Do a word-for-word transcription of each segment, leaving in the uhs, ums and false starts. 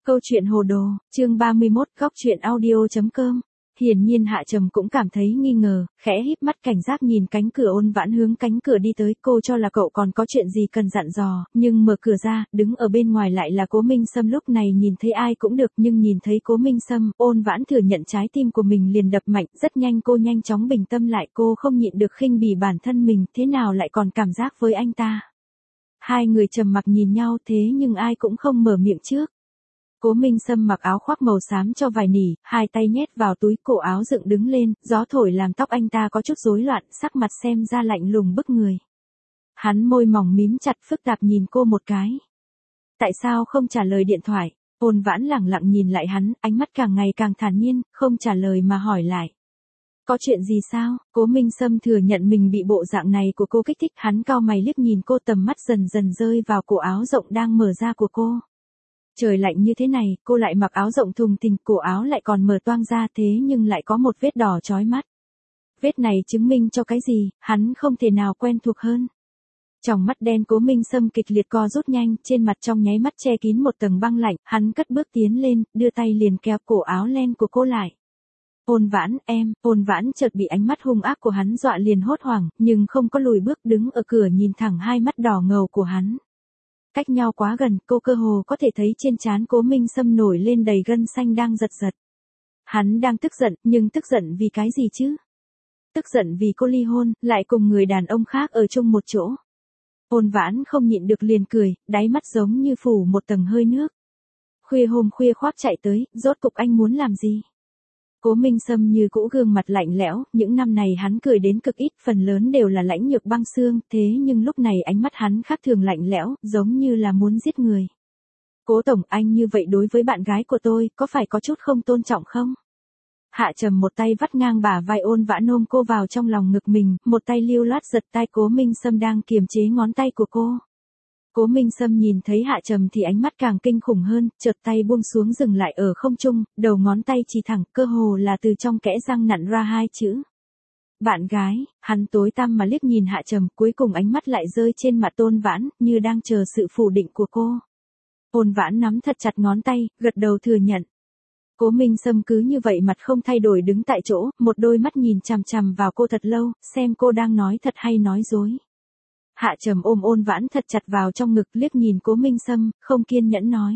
Câu chuyện hồ đồ, chương ba mươi mốt, góc chuyện audio chấm com. Hiển nhiên Hạ Trầm cũng cảm thấy nghi ngờ, khẽ híp mắt cảnh giác nhìn cánh cửa. Ôn Vãn hướng cánh cửa đi tới, cô cho là cậu còn có chuyện gì cần dặn dò, nhưng mở cửa ra, đứng ở bên ngoài lại là Cố Minh Sâm. Lúc này nhìn thấy ai cũng được, nhưng nhìn thấy Cố Minh Sâm, Ôn Vãn thừa nhận trái tim của mình liền đập mạnh. Rất nhanh cô nhanh chóng bình tâm lại, cô không nhịn được khinh bỉ bản thân mình, thế nào lại còn cảm giác với anh ta. Hai người trầm mặc nhìn nhau, thế nhưng ai cũng không mở miệng trước. Cố Minh Sâm mặc áo khoác màu xám cho vài nỉ, hai tay nhét vào túi, cổ áo dựng đứng lên, gió thổi làm tóc anh ta có chút rối loạn, sắc mặt xem ra lạnh lùng bức người. Hắn môi mỏng mím chặt, phức tạp nhìn cô một cái. Tại sao không trả lời điện thoại? Ôn Vãn lẳng lặng nhìn lại hắn, ánh mắt càng ngày càng thản nhiên, không trả lời mà hỏi lại. Có chuyện gì sao? Cố Minh Sâm thừa nhận mình bị bộ dạng này của cô kích thích, hắn cau mày liếc nhìn cô, tầm mắt dần dần rơi vào cổ áo rộng đang mở ra của cô. Trời lạnh như thế này, cô lại mặc áo rộng thùng thình, cổ áo lại còn mở toang ra, thế nhưng lại có một vết đỏ chói mắt. Vết này chứng minh cho cái gì, hắn không thể nào quen thuộc hơn. Trong mắt đen Cố Minh Sâm kịch liệt co rút nhanh, trên mặt trong nháy mắt che kín một tầng băng lạnh, hắn cất bước tiến lên, đưa tay liền kéo cổ áo len của cô lại. Ôn Vãn, em, Ôn Vãn chợt bị ánh mắt hung ác của hắn dọa liền hốt hoảng, nhưng không có lùi bước, đứng ở cửa nhìn thẳng hai mắt đỏ ngầu của hắn. Cách nhau quá gần, cô cơ hồ có thể thấy trên trán Cố Minh Sâm nổi lên đầy gân xanh đang giật giật. Hắn đang tức giận, nhưng tức giận vì cái gì chứ? Tức giận vì cô ly hôn, lại cùng người đàn ông khác ở chung một chỗ. Ôn Vãn không nhịn được liền cười, đáy mắt giống như phủ một tầng hơi nước. Khuya hôm khuya khoác chạy tới, rốt cục anh muốn làm gì? Cố Minh Sâm như cũ gương mặt lạnh lẽo, những năm này hắn cười đến cực ít, phần lớn đều là lãnh nhược băng xương, thế nhưng lúc này ánh mắt hắn khác thường lạnh lẽo, giống như là muốn giết người. Cố tổng, anh như vậy đối với bạn gái của tôi, có phải có chút không tôn trọng không? Hạ Trầm một tay vắt ngang bả vai Ôn Vãn ôm cô vào trong lòng ngực mình, một tay lưu loát giật tai Cố Minh Sâm đang kiềm chế ngón tay của cô. Cố Minh Sâm nhìn thấy Hạ Trầm thì ánh mắt càng kinh khủng hơn, chợt tay buông xuống dừng lại ở không trung, đầu ngón tay chỉ thẳng, cơ hồ là từ trong kẽ răng nặn ra hai chữ. Bạn gái. Hắn tối tăm mà liếc nhìn Hạ Trầm, cuối cùng ánh mắt lại rơi trên mặt Ôn Vãn, như đang chờ sự phủ định của cô. Ôn Vãn nắm thật chặt ngón tay, gật đầu thừa nhận. Cố Minh Sâm cứ như vậy mặt không thay đổi đứng tại chỗ, một đôi mắt nhìn chằm chằm vào cô thật lâu, xem cô đang nói thật hay nói dối. Hạ Trầm ôm Ôn Vãn thật chặt vào trong ngực, liếc nhìn Cố Minh Sâm, không kiên nhẫn nói.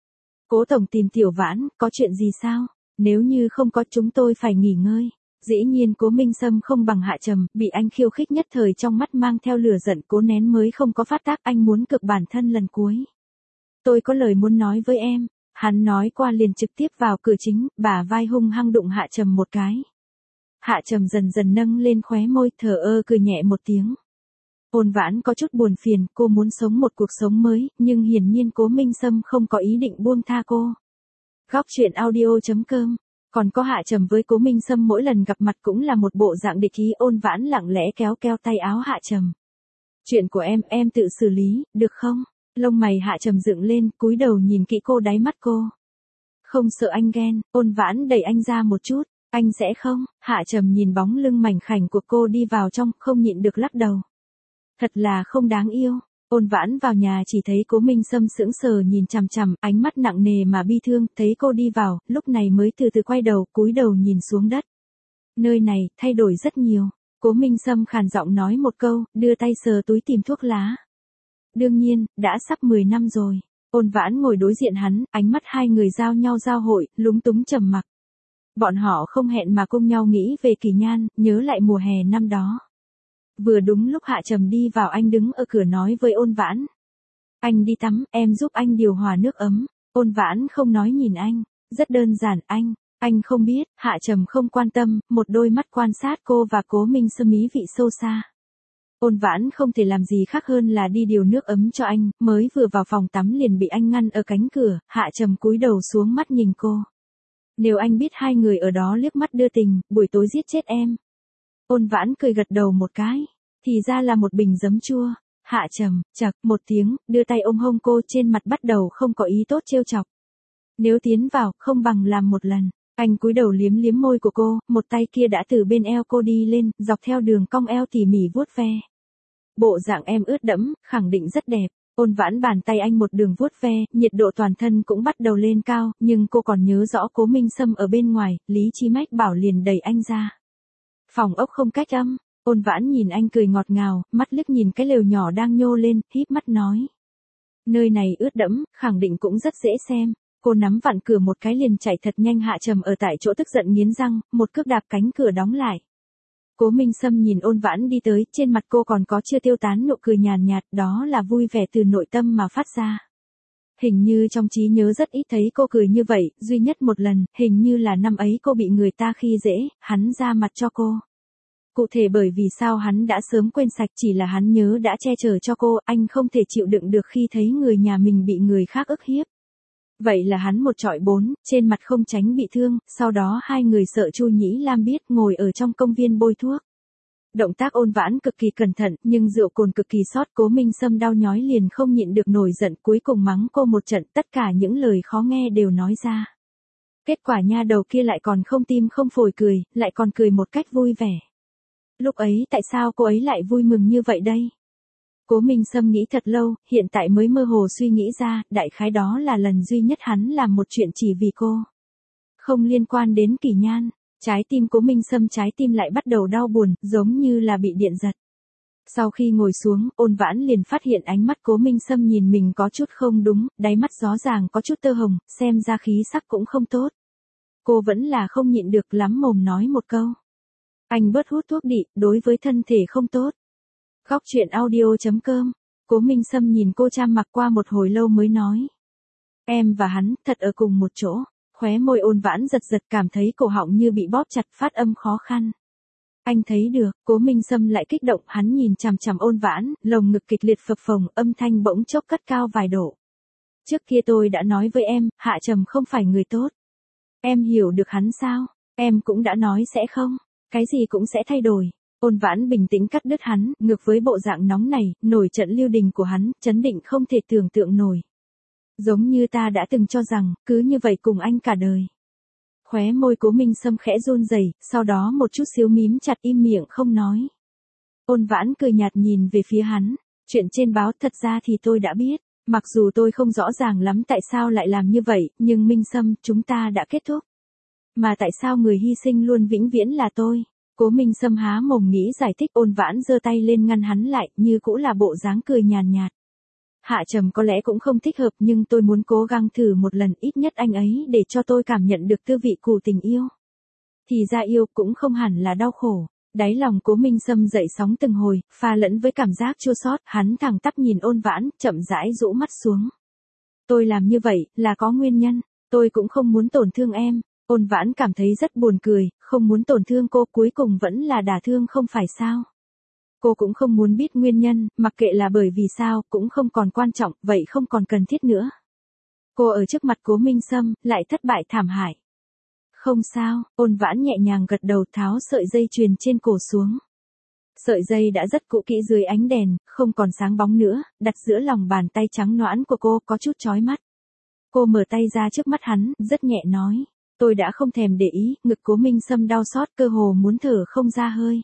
Cố tổng tìm Tiểu Vãn, có chuyện gì sao? Nếu như không có, chúng tôi phải nghỉ ngơi. Dĩ nhiên Cố Minh Sâm không bằng Hạ Trầm, bị anh khiêu khích nhất thời trong mắt mang theo lửa giận cố nén mới không có phát tác, anh muốn cực bản thân lần cuối. Tôi có lời muốn nói với em. Hắn nói qua liền trực tiếp vào cửa chính, bả vai hung hăng đụng Hạ Trầm một cái. Hạ Trầm dần dần nâng lên khóe môi, thờ ơ cười nhẹ một tiếng. Ôn Vãn có chút buồn phiền, cô muốn sống một cuộc sống mới, nhưng hiển nhiên Cố Minh Sâm không có ý định buông tha cô. Góc chuyện audio chấm com. Còn có Hạ Trầm với Cố Minh Sâm mỗi lần gặp mặt cũng là một bộ dạng địch ý. Ôn Vãn lặng lẽ kéo kéo tay áo Hạ Trầm. Chuyện của em, em tự xử lý, được không? Lông mày Hạ Trầm dựng lên, cúi đầu nhìn kỹ cô, đáy mắt cô. Không sợ anh ghen? Ôn Vãn đẩy anh ra một chút. Anh sẽ không? Hạ Trầm nhìn bóng lưng mảnh khảnh của cô đi vào trong, không nhịn được lắc đầu. Thật là không đáng yêu. Ôn Vãn vào nhà chỉ thấy Cố Minh Sâm sững sờ nhìn chằm chằm, ánh mắt nặng nề mà bi thương, thấy cô đi vào, lúc này mới từ từ quay đầu, cúi đầu nhìn xuống đất. Nơi này, thay đổi rất nhiều. Cố Minh Sâm khàn giọng nói một câu, đưa tay sờ túi tìm thuốc lá. Đương nhiên, đã sắp mười năm rồi. Ôn Vãn ngồi đối diện hắn, ánh mắt hai người giao nhau giao hội, lúng túng trầm mặc. Bọn họ không hẹn mà cùng nhau nghĩ về Kỳ Nhan, nhớ lại mùa hè năm đó. Vừa đúng lúc Hạ Trầm đi vào, anh đứng ở cửa nói với Ôn Vãn. Anh đi tắm, em giúp anh điều hòa nước ấm. Ôn Vãn không nói nhìn anh. Rất đơn giản, anh. Anh không biết. Hạ Trầm không quan tâm, một đôi mắt quan sát cô và Cố Minh Sâm ý vị sâu xa. Ôn Vãn không thể làm gì khác hơn là đi điều nước ấm cho anh, mới vừa vào phòng tắm liền bị anh ngăn ở cánh cửa. Hạ Trầm cúi đầu xuống mắt nhìn cô. Nếu anh biết hai người ở đó liếc mắt đưa tình, buổi tối giết chết em. Ôn Vãn cười gật đầu một cái, thì ra là một bình giấm chua. Hạ Trầm, chậc, một tiếng, đưa tay ôm hông cô, trên mặt bắt đầu không có ý tốt trêu chọc. Nếu tiến vào, không bằng làm một lần. Anh cúi đầu liếm liếm môi của cô, một tay kia đã từ bên eo cô đi lên, dọc theo đường cong eo tỉ mỉ vuốt ve. Bộ dạng em ướt đẫm, khẳng định rất đẹp. Ôn Vãn bàn tay anh một đường vuốt ve, nhiệt độ toàn thân cũng bắt đầu lên cao, nhưng cô còn nhớ rõ Cố Minh Sâm ở bên ngoài, Lý Chí Mách bảo liền đẩy anh ra. Phòng ốc không cách âm, Ôn Vãn nhìn anh cười ngọt ngào, mắt liếc nhìn cái lều nhỏ đang nhô lên, híp mắt nói. Nơi này ướt đẫm, khẳng định cũng rất dễ xem. Cô nắm vặn cửa một cái liền chạy thật nhanh. Hạ Trầm ở tại chỗ tức giận nghiến răng, một cước đạp cánh cửa đóng lại. Cố Minh Sâm nhìn Ôn Vãn đi tới, trên mặt cô còn có chưa tiêu tán nụ cười nhàn nhạt, đó là vui vẻ từ nội tâm mà phát ra. Hình như trong trí nhớ rất ít thấy cô cười như vậy, duy nhất một lần, hình như là năm ấy cô bị người ta khi dễ, hắn ra mặt cho cô. Cụ thể bởi vì sao hắn đã sớm quên sạch, chỉ là hắn nhớ đã che chở cho cô, anh không thể chịu đựng được khi thấy người nhà mình bị người khác ức hiếp. Vậy là hắn một trọi bốn, trên mặt không tránh bị thương, sau đó hai người sợ Chu Nhĩ Lam biết, ngồi ở trong công viên bôi thuốc. Động tác Ôn Vãn cực kỳ cẩn thận, nhưng rượu cồn cực kỳ sót. Cố Minh Sâm đau nhói liền không nhịn được nổi giận, cuối cùng mắng cô một trận, tất cả những lời khó nghe đều nói ra. Kết quả nha đầu kia lại còn không tim không phổi cười, lại còn cười một cách vui vẻ. Lúc ấy tại sao cô ấy lại vui mừng như vậy đây? Cố Minh Sâm nghĩ thật lâu, hiện tại mới mơ hồ suy nghĩ ra, đại khái đó là lần duy nhất hắn làm một chuyện chỉ vì cô. Không liên quan đến Kỳ Nhan, trái tim Cố Minh Sâm trái tim lại bắt đầu đau buồn, giống như là bị điện giật. Sau khi ngồi xuống, Ôn Vãn liền phát hiện ánh mắt Cố Minh Sâm nhìn mình có chút không đúng, đáy mắt rõ ràng có chút tơ hồng, xem ra khí sắc cũng không tốt. Cô vẫn là không nhịn được lắm mồm nói một câu. Anh bớt hút thuốc đi, đối với thân thể không tốt. Góc truyện audio chấm com. Cố Minh Sâm nhìn cô chăm mặc qua một hồi lâu mới nói. Em và hắn, thật ở cùng một chỗ. Khóe môi Ôn Vãn giật giật, cảm thấy cổ họng như bị bóp chặt, phát âm khó khăn. Anh thấy được, Cố Minh Sâm lại kích động, hắn nhìn chằm chằm Ôn Vãn, lồng ngực kịch liệt phập phồng, âm thanh bỗng chốc cất cao vài độ. Trước kia tôi đã nói với em, Hạ Trầm không phải người tốt. Em hiểu được hắn sao? Em cũng đã nói sẽ không. Cái gì cũng sẽ thay đổi. Ôn Vãn bình tĩnh cắt đứt hắn, ngược với bộ dạng nóng này, nổi trận lưu đình của hắn, chấn định không thể tưởng tượng nổi. Giống như ta đã từng cho rằng, cứ như vậy cùng anh cả đời. Khóe môi Cố Minh Sâm khẽ run rẩy, sau đó một chút xíu mím chặt im miệng không nói. Ôn Vãn cười nhạt nhìn về phía hắn, chuyện trên báo thật ra thì tôi đã biết, mặc dù tôi không rõ ràng lắm tại sao lại làm như vậy, nhưng Minh Sâm, chúng ta đã kết thúc. Mà tại sao người hy sinh luôn vĩnh viễn là tôi? Cố Minh Sâm há mồm nghĩ giải thích. Ôn Vãn giơ tay lên ngăn hắn lại, như cũ là bộ dáng cười nhàn nhạt. Hạ Trầm có lẽ cũng không thích hợp, nhưng tôi muốn cố gắng thử một lần, ít nhất anh ấy để cho tôi cảm nhận được tư vị của tình yêu. Thì ra yêu cũng không hẳn là đau khổ. Đáy lòng Cố Minh Sâm dậy sóng từng hồi, pha lẫn với cảm giác chua xót, hắn thẳng tắp nhìn Ôn Vãn, chậm rãi rũ mắt xuống. Tôi làm như vậy là có nguyên nhân, tôi cũng không muốn tổn thương em. Ôn Vãn cảm thấy rất buồn cười, không muốn tổn thương cô, cuối cùng vẫn là đả thương không phải sao? Cô cũng không muốn biết nguyên nhân, mặc kệ là bởi vì sao, cũng không còn quan trọng, vậy không còn cần thiết nữa. Cô ở trước mặt Cố Minh Sâm, lại thất bại thảm hại. Không sao, Ôn Vãn nhẹ nhàng gật đầu, tháo sợi dây chuyền trên cổ xuống. Sợi dây đã rất cũ kỹ dưới ánh đèn, không còn sáng bóng nữa, đặt giữa lòng bàn tay trắng nõn của cô, có chút chói mắt. Cô mở tay ra trước mắt hắn, rất nhẹ nói. Tôi đã không thèm để ý, ngực Cố Minh Sâm đau xót, cơ hồ muốn thở không ra hơi.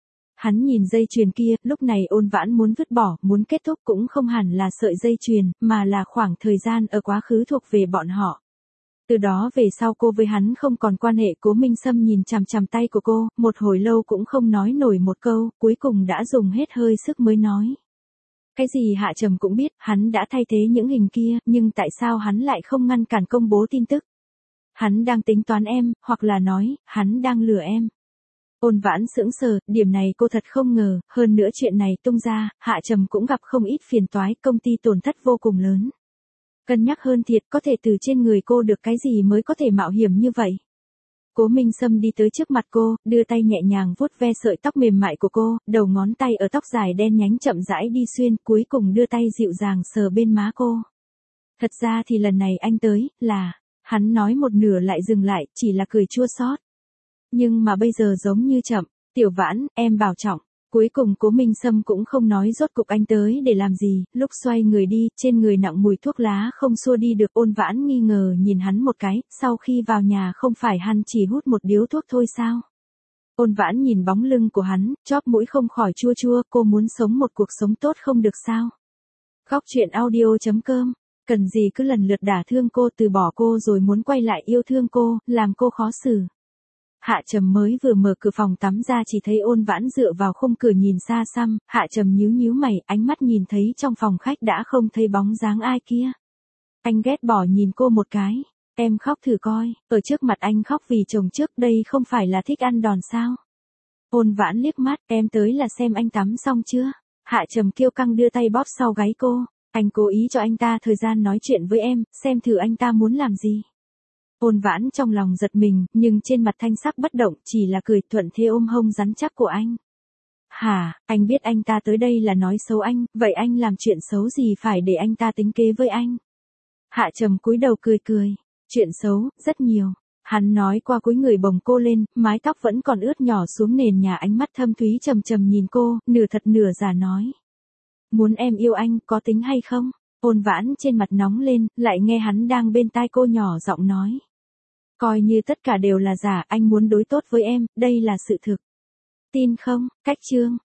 Hắn nhìn dây chuyền kia, lúc này Ôn Vãn muốn vứt bỏ, muốn kết thúc cũng không hẳn là sợi dây chuyền, mà là khoảng thời gian ở quá khứ thuộc về bọn họ. Từ đó về sau cô với hắn không còn quan hệ. Cố Minh Sâm nhìn chằm chằm tay của cô, một hồi lâu cũng không nói nổi một câu, cuối cùng đã dùng hết hơi sức mới nói. Cái gì Hạ Trầm cũng biết, hắn đã thay thế những hình kia, nhưng tại sao hắn lại không ngăn cản công bố tin tức? Hắn đang tính toán em, hoặc là nói, hắn đang lừa em. Ôn Vãn sững sờ, điểm này cô thật không ngờ, hơn nữa chuyện này tung ra, Hạ Trầm cũng gặp không ít phiền toái, công ty tổn thất vô cùng lớn. Cân nhắc hơn thiệt, có thể từ trên người cô được cái gì mới có thể mạo hiểm như vậy. Cố Minh Sâm đi tới trước mặt cô, đưa tay nhẹ nhàng vuốt ve sợi tóc mềm mại của cô, đầu ngón tay ở tóc dài đen nhánh chậm rãi đi xuyên, cuối cùng đưa tay dịu dàng sờ bên má cô. Thật ra thì lần này anh tới, là... Hắn nói một nửa lại dừng lại, chỉ là cười chua xót. Nhưng mà bây giờ giống như chậm, Tiểu Vãn, em bảo trọng. Cuối cùng Cố Minh Sâm cũng không nói rốt cục anh tới để làm gì, lúc xoay người đi, trên người nặng mùi thuốc lá không xua đi được. Ôn Vãn nghi ngờ nhìn hắn một cái, sau khi vào nhà không phải hắn chỉ hút một điếu thuốc thôi sao? Ôn Vãn nhìn bóng lưng của hắn, chóp mũi không khỏi chua chua, cô muốn sống một cuộc sống tốt không được sao? Góc chuyện audio chấm com. Cần gì cứ lần lượt đả thương cô, từ bỏ cô rồi muốn quay lại yêu thương cô, làm cô khó xử. Hạ Trầm mới vừa mở cửa phòng tắm ra chỉ thấy Ôn Vãn dựa vào khung cửa nhìn xa xăm, Hạ Trầm nhíu nhíu mày, ánh mắt nhìn thấy trong phòng khách đã không thấy bóng dáng ai kia. Anh ghét bỏ nhìn cô một cái, em khóc thử coi, ở trước mặt anh khóc vì chồng trước đây không phải là thích ăn đòn sao? Ôn Vãn liếc mắt, em tới là xem anh tắm xong chưa? Hạ Trầm kiêu căng đưa tay bóp sau gáy cô, anh cố ý cho anh ta thời gian nói chuyện với em, xem thử anh ta muốn làm gì. Ôn Vãn trong lòng giật mình, nhưng trên mặt thanh sắc bất động, chỉ là cười thuận thế ôm hông rắn chắc của anh. Hả, anh biết anh ta tới đây là nói xấu anh, vậy anh làm chuyện xấu gì phải để anh ta tính kế với anh? Hạ Trầm cúi đầu cười cười, chuyện xấu, rất nhiều. Hắn nói qua cúi người bồng cô lên, mái tóc vẫn còn ướt nhỏ xuống nền nhà, ánh mắt thâm thúy trầm trầm nhìn cô, nửa thật nửa giả nói. Muốn em yêu anh, có tính hay không? Ôn Vãn trên mặt nóng lên, lại nghe hắn đang bên tai cô nhỏ giọng nói. Coi như tất cả đều là giả, anh muốn đối tốt với em, đây là sự thực. Tin không? Cách chương.